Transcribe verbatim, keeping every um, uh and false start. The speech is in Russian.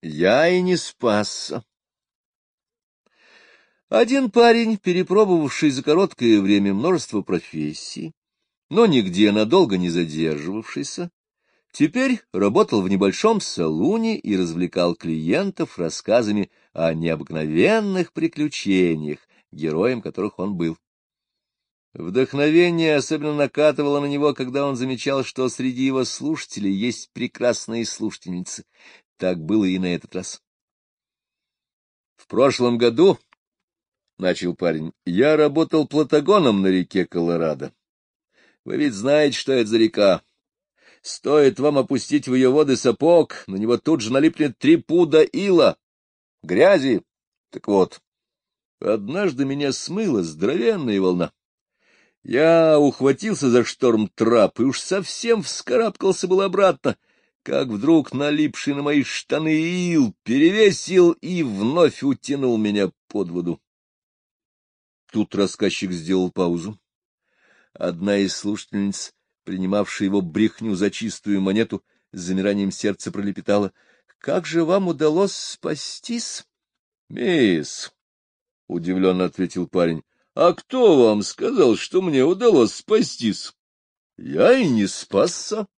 Я и не спасся. Один парень, перепробовавший за короткое время множество профессий, но нигде надолго не задерживавшийся, теперь работал в небольшом салуне и развлекал клиентов рассказами о необыкновенных приключениях, героем которых он был. Вдохновение особенно накатывало на него, когда он замечал, что среди его слушателей есть прекрасные слушательницы. Так было и на этот раз. — В прошлом году, — начал парень, — я работал плотогоном на реке Колорадо. Вы ведь знаете, что это за река. Стоит вам опустить в ее воды сапог, на него тут же налипнет три пуда ила, грязи. Так вот, однажды меня смыла здоровенная волна. Я ухватился за шторм-трап и уж совсем вскарабкался был обратно, как вдруг налипший на мои штаны ил перевесил и вновь утянул меня под воду. Тут рассказчик сделал паузу. Одна из слушательниц, принимавшая его брехню за чистую монету, с замиранием сердца пролепетала: — Как же вам удалось спастись? — Мисс, — удивленно ответил парень, — а кто вам сказал, что мне удалось спастись? Я и не спасся.